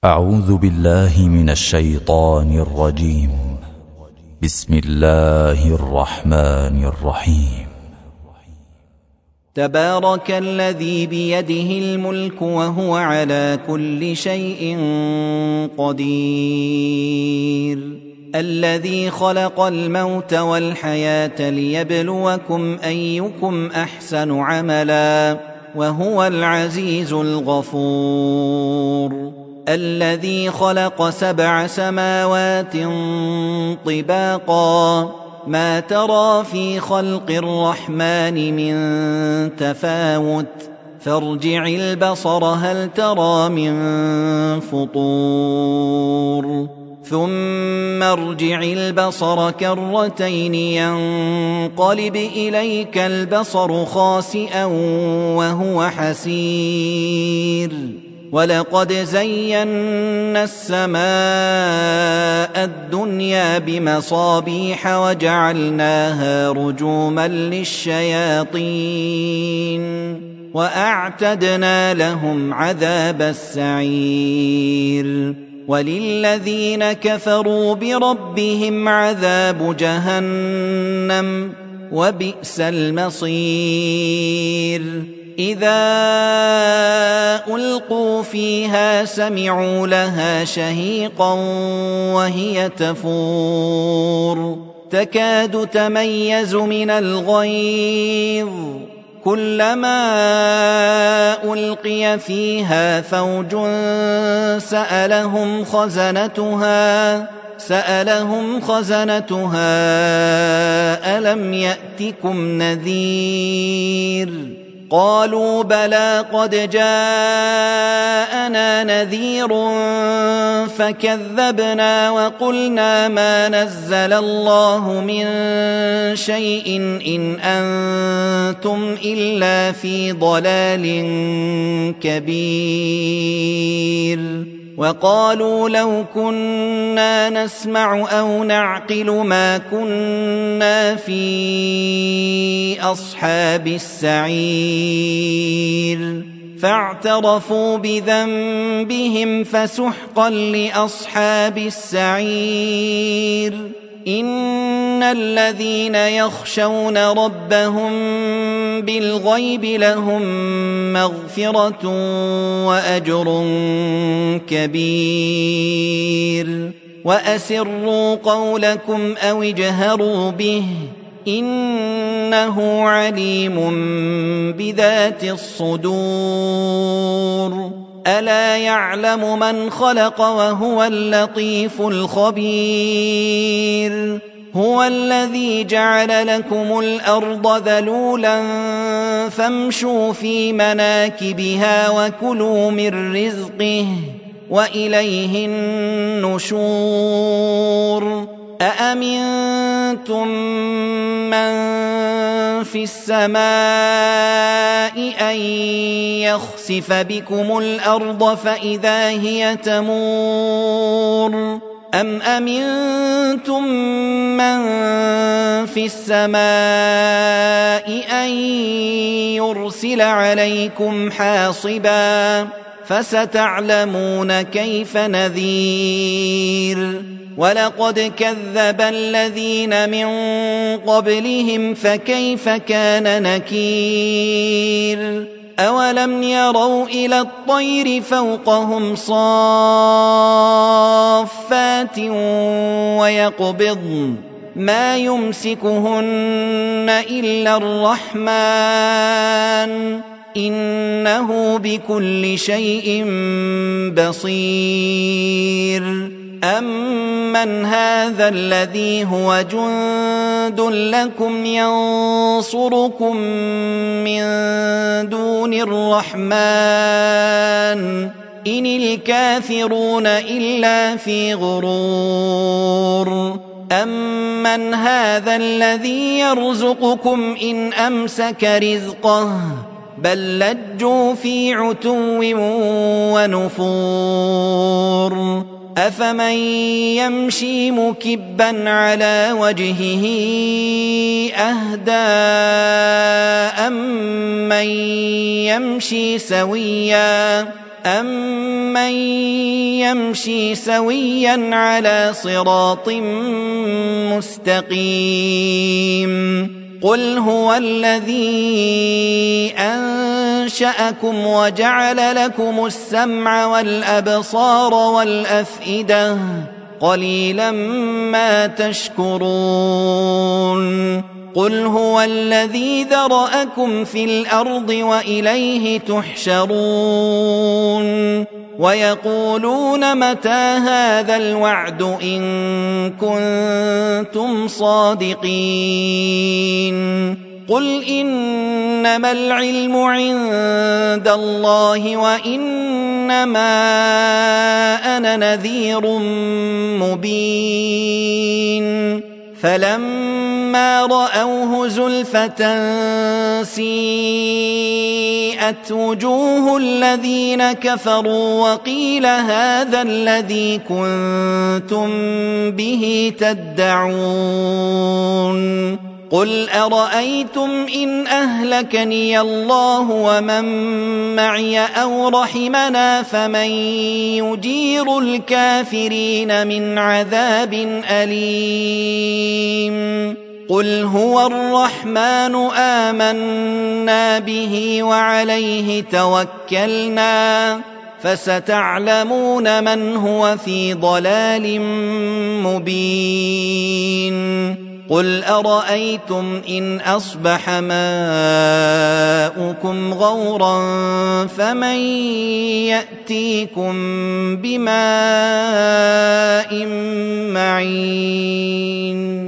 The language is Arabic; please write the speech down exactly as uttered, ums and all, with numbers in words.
أعوذ بالله من الشيطان الرجيم. بسم الله الرحمن الرحيم. تبارك الذي بيده الملك وهو على كل شيء قدير، الذي خلق الموت والحياة ليبلوكم أيكم أحسن عملا وهو العزيز الغفور، الذي خلق سبع سماوات طباقا ما ترى في خلق الرحمن من تفاوت فارجع البصر هل ترى من فطور ثم ارجع البصر كرتين ينقلب إليك البصر خاسئا وهو حسير، ولقد زينا السماء الدنيا بمصابيح وجعلناها رجوما للشياطين وأعتدنا لهم عذاب السعير، وللذين كفروا بربهم عذاب جهنم وبئس المصير. إذا ألقوا فيها سمعوا لها شهيقا وهي تفور تكاد تميز من الغيظ، كلما ألقي فيها فوج سألهم خزنتها سألهم خزنتها ألم يأتكم نذير؟ قالوا بلى قد جاءنا نذير فكذبنا وقلنا ما نزل الله من شيء إن أنتم إلا في ضلال كبير. وقالوا لو كنا نسمع أو نعقل ما كنا في أصحاب السعير، فاعترفوا بذنبهم فسحقا لأصحاب السعير. إن الذين يخشون ربهم بالغيب لهم مغفرة وأجر كبير. وأسروا قولكم أو اجهروا به إنه عليم بذات الصدور. ألا يعلم من خلق وهو اللطيف الخبير. هو الذي جعل لكم الأرض ذلولا فامشوا في مناكبها وكلوا من رزقه وإليه النشور. أأمنتم من في السماء أن يخسف بكم الأرض فإذا هي تمور، أم أمنتم من في السماء أن يرسل عليكم حاصبا فستعلمون كيف نذير. ولقد كذب الذين من قبلهم فكيف كان نكير. أولم يروا إلى الطير فوقهم صافات ويقبضن ما يمسكهن إلا الرحمن إنه بكل شيء بصير. أمن هذا الذي هو جند لكم ينصركم من دون الرحمن إن الكافرون إلا في غرور. أمن هذا الذي يرزقكم إن أمسك رزقه بل لجوا في عتو ونفور. أفمن يمشي مكبا على وجهه أهدى أمن يمشي سويا أَمَّن يَمْشِي سَوِيًّا عَلَى صِرَاطٍ مُّسْتَقِيمٍ قُلْ هُوَ الَّذِي أَنشَأَكُمْ وَجَعَلَ لَكُمُ السَّمْعَ وَالْأَبْصَارَ وَالْأَفْئِدَةَ قَلِيلًا مَّا تَشْكُرُونَ قُلْ هُوَ الَّذِي ذَرَأَكُمْ فِي الْأَرْضِ وَإِلَيْهِ تُحْشَرُونَ وَيَقُولُونَ مَتَىٰ هَٰذَا الْوَعْدُ إِن كُنتُمْ صَادِقِينَ قُلْ إِنَّمَا الْعِلْمُ عِندَ اللَّهِ وَإِنَّمَا أَنَا نَذِيرٌ مُّبِينٌ فَلَمَّا رَأَوْهُ زُلْفَةً سِيئَتْ وُجُوهُ الَّذِينَ كَفَرُوا وَقِيلَ هَٰذَا الَّذِي كُنتُم بِهِ تَدَّعُونَ قُلْ أَرَأَيْتُمْ إِنْ أَهْلَكَنِيَ اللَّهُ وَمَن مَّعِيَ أَوْ رَحِمَنَا فَمَن يُجِيرُ الْكَافِرِينَ مِنْ عَذَابٍ أَلِيمٍ قُلْ هُوَ الرَّحْمَٰنُ آمَنَّا بِهِ وَعَلَيْهِ تَوَكَّلْنَا فَسَتَعْلَمُونَ مَنْ هُوَ فِي ضَلَالٍ مُّبِينٍ قُلْ أَرَأَيْتُمْ إِنْ أَصْبَحَ مَاؤُكُمْ غَوْرًا فَمَن يَأْتِيكُم بِمَاءٍ مَّعِينٍ